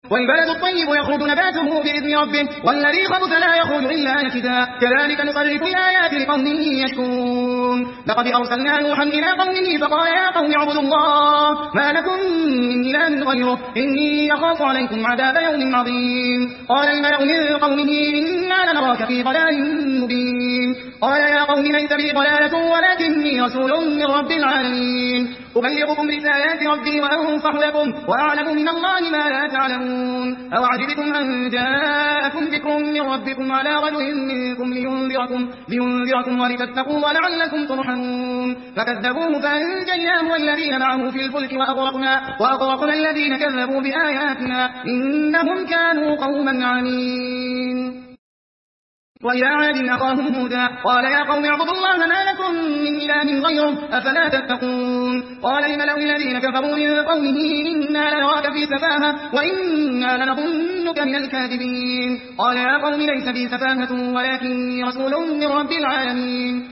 والبلد الطيب يخرج نباته بإذن ربه والذي خبث لا يخرج إلا نكدا كذلك نصرف الآيات لقوم يشكرون لقد أرسلنا نوحا إلى قومه فقال يا قوم اعبدوا الله ما لكم من إله غيره إني أخاف عليكم عذاب يوم عظيم قال الملأ من قومه إنا لنراك في ضلال مبين قال يا قوم ليس بي ضلالة ولكني رسول من رب العالمين أبلغكم رسالات ربي وأنصح لكم وأعلم من الله ما لا تعلمون أو عجبتم أن جاءكم ذكر من ربكم على رجل منكم لينذركم ولتتقوا ولعلكم ترحمون فكذبوه فأنجيناه والذين معه في الفلك وأغرقنا الذين كذبوا بآياتنا إنهم كانوا قوما عمين وإلى عاد أخاهم هودا قال يا قوم اعبدوا الله ما لكم من إله غيره أفلا تتقون قال الملأ الذين كفروا من قومه إنا لنراك في سفاهة وإنا لنظنك من الكاذبين قال يا قوم ليس بي سفاهة ولكني رسول من رب العالمين